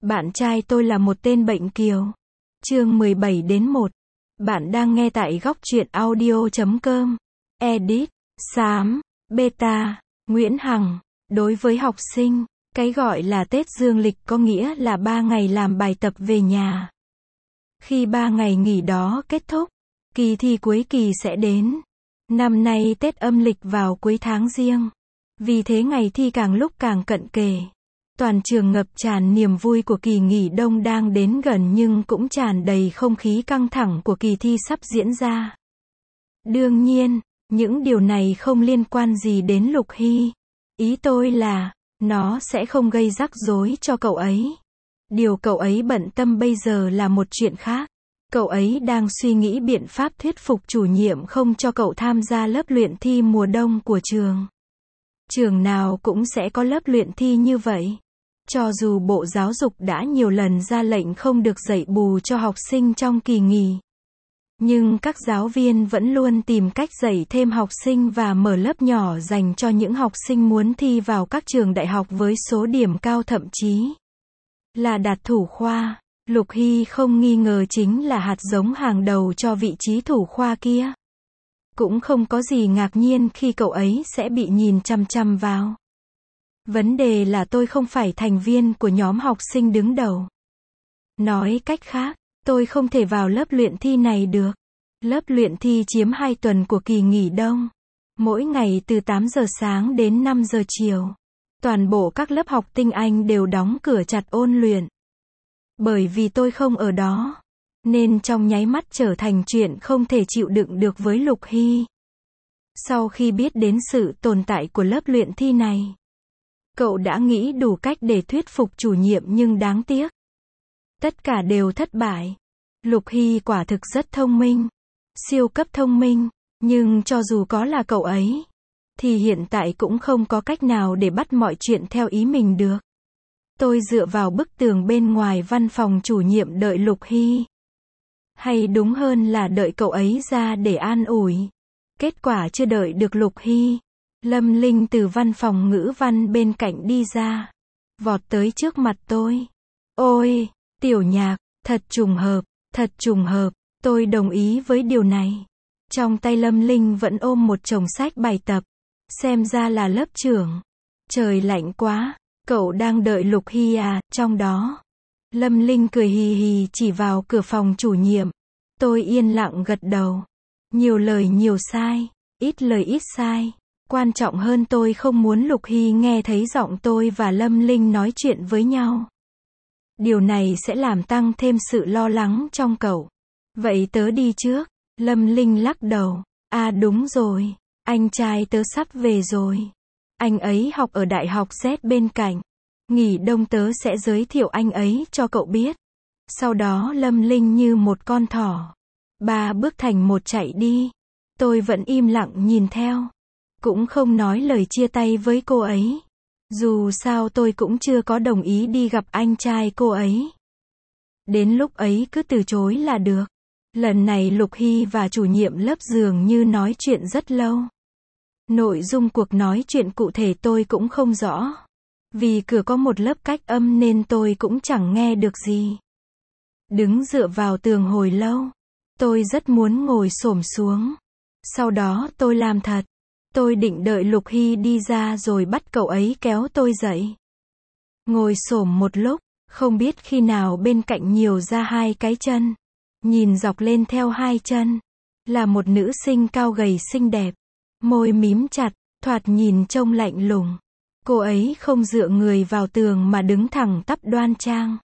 Bạn trai tôi là một tên bệnh kiều. Chương 17-1. Bạn đang nghe tại góc truyện audio.com. Edit, Xám, Beta, Nguyễn Hằng. Đối với học sinh, cái gọi là Tết dương lịch có nghĩa là 3 ngày làm bài tập về nhà. Khi 3 ngày nghỉ đó kết thúc, kỳ thi cuối kỳ sẽ đến. Năm nay Tết âm lịch vào cuối tháng Giêng. Vì thế ngày thi càng lúc càng cận kề. Toàn trường ngập tràn niềm vui của kỳ nghỉ đông đang đến gần nhưng cũng tràn đầy không khí căng thẳng của kỳ thi sắp diễn ra. Đương nhiên, những điều này không liên quan gì đến Lục Hy. Ý tôi là, nó sẽ không gây rắc rối cho cậu ấy. Điều cậu ấy bận tâm bây giờ là một chuyện khác. Cậu ấy đang suy nghĩ biện pháp thuyết phục chủ nhiệm không cho cậu tham gia lớp luyện thi mùa đông của trường. Trường nào cũng sẽ có lớp luyện thi như vậy. Cho dù Bộ Giáo dục đã nhiều lần ra lệnh không được dạy bù cho học sinh trong kỳ nghỉ, nhưng các giáo viên vẫn luôn tìm cách dạy thêm học sinh và mở lớp nhỏ dành cho những học sinh muốn thi vào các trường đại học với số điểm cao, thậm chí là đạt thủ khoa. Lục Hy không nghi ngờ chính là hạt giống hàng đầu cho vị trí thủ khoa kia. Cũng không có gì ngạc nhiên khi cậu ấy sẽ bị nhìn chằm chằm vào. Vấn đề là tôi không phải thành viên của nhóm học sinh đứng đầu. Nói cách khác, tôi không thể vào lớp luyện thi này được. Lớp luyện thi chiếm 2 tuần của kỳ nghỉ đông. Mỗi ngày từ 8 giờ sáng đến 5 giờ chiều. Toàn bộ các lớp học tinh Anh đều đóng cửa chặt ôn luyện. Bởi vì tôi không ở đó, nên trong nháy mắt trở thành chuyện không thể chịu đựng được với Lục Hy. Sau khi biết đến sự tồn tại của lớp luyện thi này, cậu đã nghĩ đủ cách để thuyết phục chủ nhiệm nhưng đáng tiếc. Tất cả đều thất bại. Lục Hy quả thực rất thông minh. Siêu cấp thông minh. Nhưng cho dù có là cậu ấy, thì hiện tại cũng không có cách nào để bắt mọi chuyện theo ý mình được. Tôi dựa vào bức tường bên ngoài văn phòng chủ nhiệm đợi Lục Hy. Hay đúng hơn là đợi cậu ấy ra để an ủi. Kết quả chưa đợi được Lục Hy, Lâm Linh từ văn phòng ngữ văn bên cạnh đi ra, vọt tới trước mặt tôi. Ôi, Tiểu Nhạc, thật trùng hợp, tôi đồng ý với điều này. Trong tay Lâm Linh vẫn ôm một chồng sách bài tập, xem ra là lớp trưởng. Trời lạnh quá, cậu đang đợi Lục Hy à, trong đó. Lâm Linh cười hì hì chỉ vào cửa phòng chủ nhiệm. Tôi yên lặng gật đầu. Nhiều lời nhiều sai, ít lời ít sai. Quan trọng hơn tôi không muốn Lục Hy nghe thấy giọng tôi và Lâm Linh nói chuyện với nhau. Điều này sẽ làm tăng thêm sự lo lắng trong cậu. Vậy tớ đi trước. Lâm Linh lắc đầu. À đúng rồi, anh trai tớ sắp về rồi. Anh ấy học ở Đại học Z bên cạnh. Nghỉ đông tớ sẽ giới thiệu anh ấy cho cậu biết. Sau đó Lâm Linh như một con thỏ, 3 bước thành 1 chạy đi. Tôi vẫn im lặng nhìn theo. Cũng không nói lời chia tay với cô ấy. Dù sao tôi cũng chưa có đồng ý đi gặp anh trai cô ấy. Đến lúc ấy cứ từ chối là được. Lần này Lục Hy và chủ nhiệm lớp dường như nói chuyện rất lâu. Nội dung cuộc nói chuyện cụ thể tôi cũng không rõ. Vì cửa có một lớp cách âm nên tôi cũng chẳng nghe được gì. Đứng dựa vào tường hồi lâu. Tôi rất muốn ngồi xổm xuống. Sau đó tôi làm thật. Tôi định đợi Lục Hy đi ra rồi bắt cậu ấy kéo tôi dậy. Ngồi xổm một lúc, không biết khi nào bên cạnh nhiều ra 2 cái chân. Nhìn dọc lên theo 2 chân, là một nữ sinh cao gầy xinh đẹp. Môi mím chặt, thoạt nhìn trông lạnh lùng. Cô ấy không dựa người vào tường mà đứng thẳng tắp đoan trang.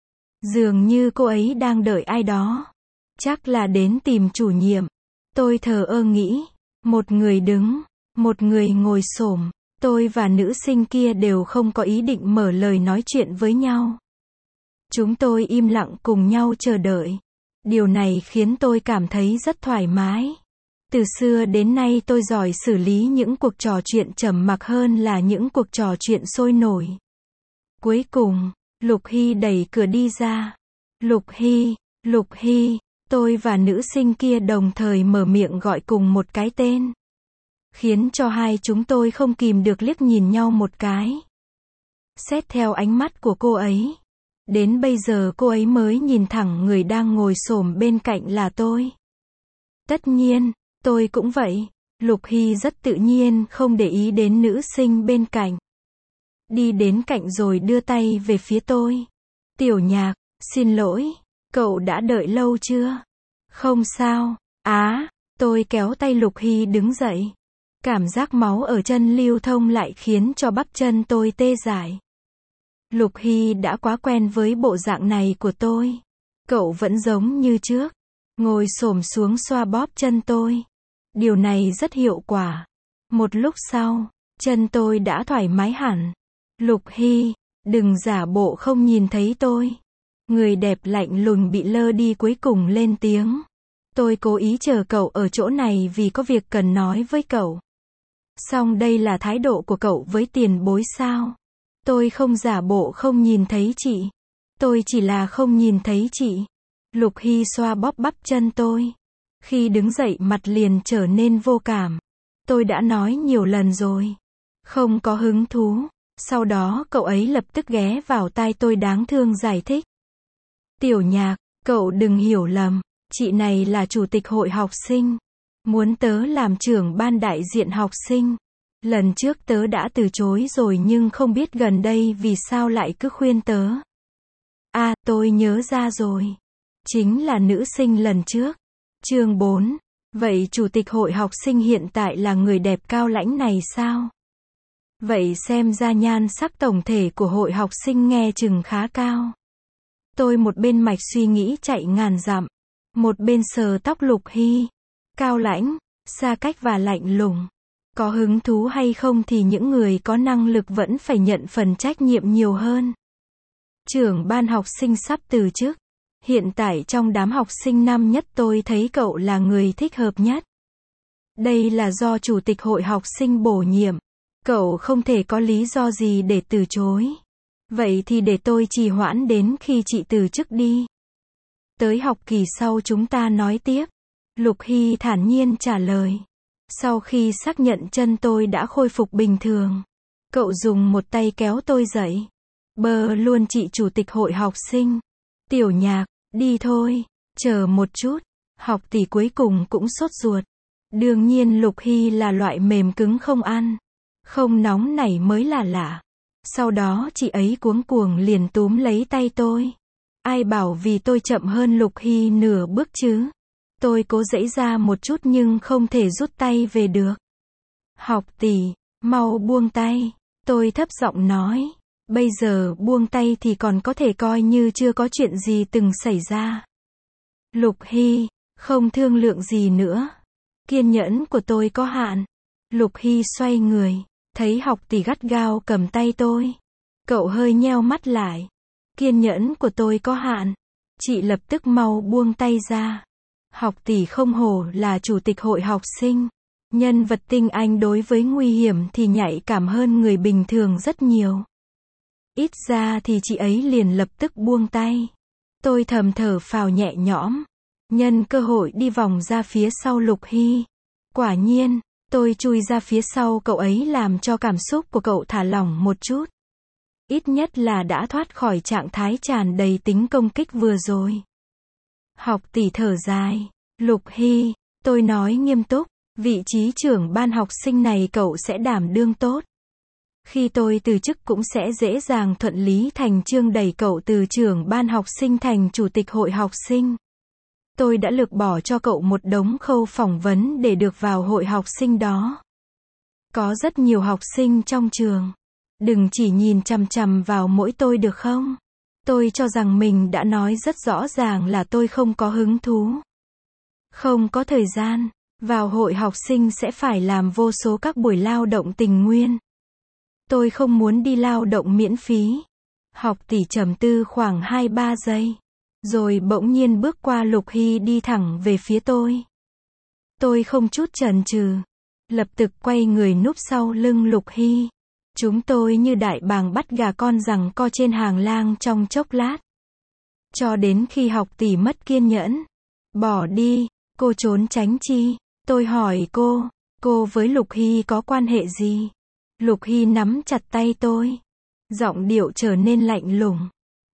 Dường như cô ấy đang đợi ai đó. Chắc là đến tìm chủ nhiệm. Tôi thờ ơ nghĩ, một người đứng, một người ngồi xổm. Tôi và nữ sinh kia đều không có ý định mở lời nói chuyện với nhau. Chúng tôi im lặng cùng nhau chờ đợi. Điều này khiến tôi cảm thấy rất thoải mái. Từ xưa đến nay tôi giỏi xử lý những cuộc trò chuyện trầm mặc hơn là những cuộc trò chuyện sôi nổi. Cuối cùng, Lục Hy đẩy cửa đi ra. Lục Hy, tôi và nữ sinh kia đồng thời mở miệng gọi cùng một cái tên. Khiến cho hai chúng tôi không kìm được liếc nhìn nhau một cái. Xét theo ánh mắt của cô ấy, Đến bây giờ cô ấy mới nhìn thẳng người đang ngồi xổm bên cạnh là tôi. Tất nhiên, tôi cũng vậy. Lục Hy rất tự nhiên không để ý đến nữ sinh bên cạnh. Đi đến cạnh rồi đưa tay về phía tôi. Tiểu Nhạc, xin lỗi, cậu đã đợi lâu chưa? Không sao. Tôi kéo tay Lục Hy đứng dậy. Cảm giác máu ở chân lưu thông lại khiến cho bắp chân tôi tê dại. Lục Hy đã quá quen với bộ dạng này của tôi. Cậu vẫn giống như trước, ngồi xổm xuống xoa bóp chân tôi. Điều này rất hiệu quả. Một lúc sau, chân tôi đã thoải mái hẳn. Lục Hy, đừng giả bộ không nhìn thấy tôi. Người đẹp lạnh lùng bị lơ đi cuối cùng lên tiếng. Tôi cố ý chờ cậu ở chỗ này vì có việc cần nói với cậu. Song đây là thái độ của cậu với tiền bối sao? Tôi không giả bộ không nhìn thấy chị. Tôi chỉ là không nhìn thấy chị. Lục Hy xoa bóp bắp chân tôi. Khi đứng dậy mặt liền trở nên vô cảm. Tôi đã nói nhiều lần rồi. Không có hứng thú. Sau đó cậu ấy lập tức ghé vào tai tôi đáng thương giải thích. Tiểu Nhạc, cậu đừng hiểu lầm. Chị này là chủ tịch hội học sinh. Muốn tớ làm trưởng ban đại diện học sinh. Lần trước tớ đã từ chối rồi nhưng không biết gần đây vì sao lại cứ khuyên tớ. Tôi nhớ ra rồi. Chính là nữ sinh lần trước. Chương 4. Vậy chủ tịch hội học sinh hiện tại là người đẹp cao lãnh này sao? Vậy xem ra nhan sắc tổng thể của hội học sinh nghe chừng khá cao. Tôi một bên mạch suy nghĩ chạy ngàn dặm. Một bên sờ tóc Lục Hy. Cao lãnh, xa cách và lạnh lùng. Có hứng thú hay không thì những người có năng lực vẫn phải nhận phần trách nhiệm nhiều hơn. Trưởng ban học sinh sắp từ chức. Hiện tại trong đám học sinh năm nhất tôi thấy cậu là người thích hợp nhất. Đây là do chủ tịch hội học sinh bổ nhiệm. Cậu không thể có lý do gì để từ chối. Vậy thì để tôi trì hoãn đến khi chị từ chức đi. Tới học kỳ sau chúng ta nói tiếp. Lục Hy thản nhiên trả lời. Sau khi xác nhận chân tôi đã khôi phục bình thường, cậu dùng một tay kéo tôi dậy. Bơ luôn chị chủ tịch hội học sinh. Tiểu Nhạc, đi thôi, chờ một chút. Học tỷ cuối cùng cũng sốt ruột. Đương nhiên Lục Hy là loại mềm cứng không ăn. Không nóng nảy mới là lạ. Sau đó chị ấy cuống cuồng liền túm lấy tay tôi. Ai bảo vì tôi chậm hơn Lục Hy nửa bước chứ. Tôi cố giãy ra một chút nhưng không thể rút tay về được. Học tỷ, mau buông tay. Tôi thấp giọng nói. Bây giờ buông tay thì còn có thể coi như chưa có chuyện gì từng xảy ra. Lục Hy, không thương lượng gì nữa. Kiên nhẫn của tôi có hạn. Lục Hy xoay người, thấy học tỷ gắt gao cầm tay tôi. Cậu hơi nheo mắt lại. Kiên nhẫn của tôi có hạn. Chị lập tức mau buông tay ra. Học tỷ không hổ là chủ tịch hội học sinh. Nhân vật tinh anh đối với nguy hiểm thì nhạy cảm hơn người bình thường rất nhiều. Ít ra thì chị ấy liền lập tức buông tay. Tôi thầm thở phào nhẹ nhõm. Nhân cơ hội đi vòng ra phía sau Lục Hy. Quả nhiên, tôi chui ra phía sau cậu ấy làm cho cảm xúc của cậu thả lỏng một chút. Ít nhất là đã thoát khỏi trạng thái tràn đầy tính công kích vừa rồi. Học tỷ thở dài. Lục Hy, tôi nói nghiêm túc, vị trí trưởng ban học sinh này cậu sẽ đảm đương tốt. Khi tôi từ chức cũng sẽ dễ dàng thuận lý thành chương đẩy cậu từ trưởng ban học sinh thành chủ tịch hội học sinh. Tôi đã lược bỏ cho cậu một đống khâu phỏng vấn để được vào hội học sinh đó. Có rất nhiều học sinh trong trường. Đừng chỉ nhìn chằm chằm vào mỗi tôi được không? Tôi cho rằng mình đã nói rất rõ ràng là tôi không có hứng thú. Không có thời gian. Vào hội học sinh sẽ phải làm vô số các buổi lao động tình nguyên. Tôi không muốn đi lao động miễn phí. Học tỷ trầm tư khoảng 2-3 giây. Rồi bỗng nhiên bước qua Lục Hy đi thẳng về phía tôi. Tôi không chút chần chừ. Lập tức quay người núp sau lưng Lục Hy. Chúng tôi như đại bàng bắt gà con giằng co trên hàng lang trong chốc lát. Cho đến khi học tỷ mất kiên nhẫn. Bỏ đi, cô trốn tránh chi? Tôi hỏi cô với Lục Hy có quan hệ gì? Lục Hy nắm chặt tay tôi. Giọng điệu trở nên lạnh lùng.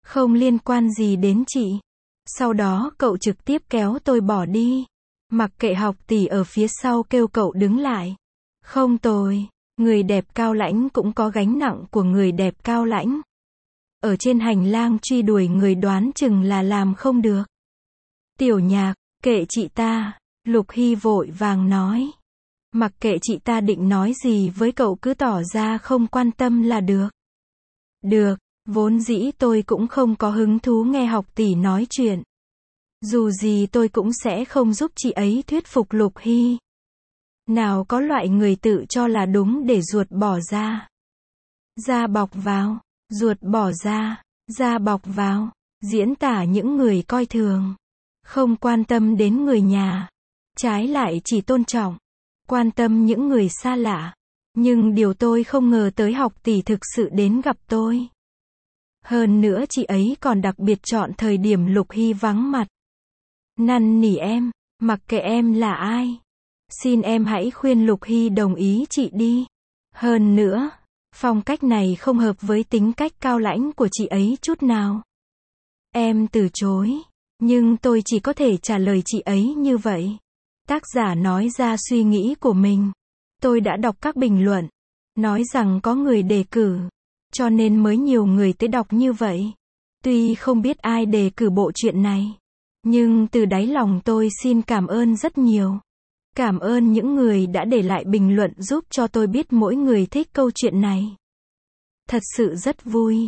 Không liên quan gì đến chị. Sau đó cậu trực tiếp kéo tôi bỏ đi. Mặc kệ học tỷ ở phía sau kêu cậu đứng lại. Không tồi. Người đẹp cao lãnh cũng có gánh nặng của người đẹp cao lãnh. Ở trên hành lang truy đuổi người đoán chừng là làm không được. Tiểu Nhạc, kệ chị ta. Lục Hy vội vàng nói. Mặc kệ chị ta định nói gì với cậu cứ tỏ ra không quan tâm là được. Được, vốn dĩ tôi cũng không có hứng thú nghe học tỷ nói chuyện. Dù gì tôi cũng sẽ không giúp chị ấy thuyết phục Lục Hy. Nào có loại người tự cho là đúng để ruột bỏ ra. Da bọc vào, ruột bỏ ra, da bọc vào, diễn tả những người coi thường. Không quan tâm đến người nhà. Trái lại chỉ tôn trọng, quan tâm những người xa lạ. Nhưng điều tôi không ngờ tới học tỷ thực sự đến gặp tôi. Hơn nữa chị ấy còn đặc biệt chọn thời điểm Lục Hy vắng mặt. Năn nỉ em, mặc kệ em là ai. Xin em hãy khuyên Lục Hy đồng ý chị đi. Hơn nữa, phong cách này không hợp với tính cách cao lãnh của chị ấy chút nào. Em từ chối, nhưng tôi chỉ có thể trả lời chị ấy như vậy. Tác giả nói ra suy nghĩ của mình. Tôi đã đọc các bình luận, nói rằng có người đề cử, cho nên mới nhiều người tới đọc như vậy. Tuy không biết ai đề cử bộ truyện này, nhưng từ đáy lòng tôi xin cảm ơn rất nhiều. Cảm ơn những người đã để lại bình luận giúp cho tôi biết mỗi người thích câu chuyện này. Thật sự rất vui.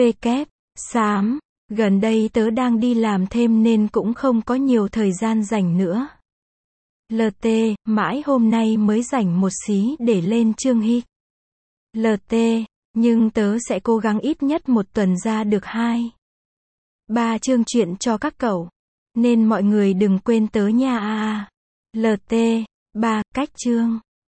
Xám, gần đây tớ đang đi làm thêm nên cũng không có nhiều thời gian rảnh nữa. LT, mãi hôm nay mới rảnh một xí để lên chương hit. LT, nhưng tớ sẽ cố gắng ít nhất một tuần ra được 2-3 chương truyện cho các cậu. Nên mọi người đừng quên tớ nha. LT, 3, cách chương.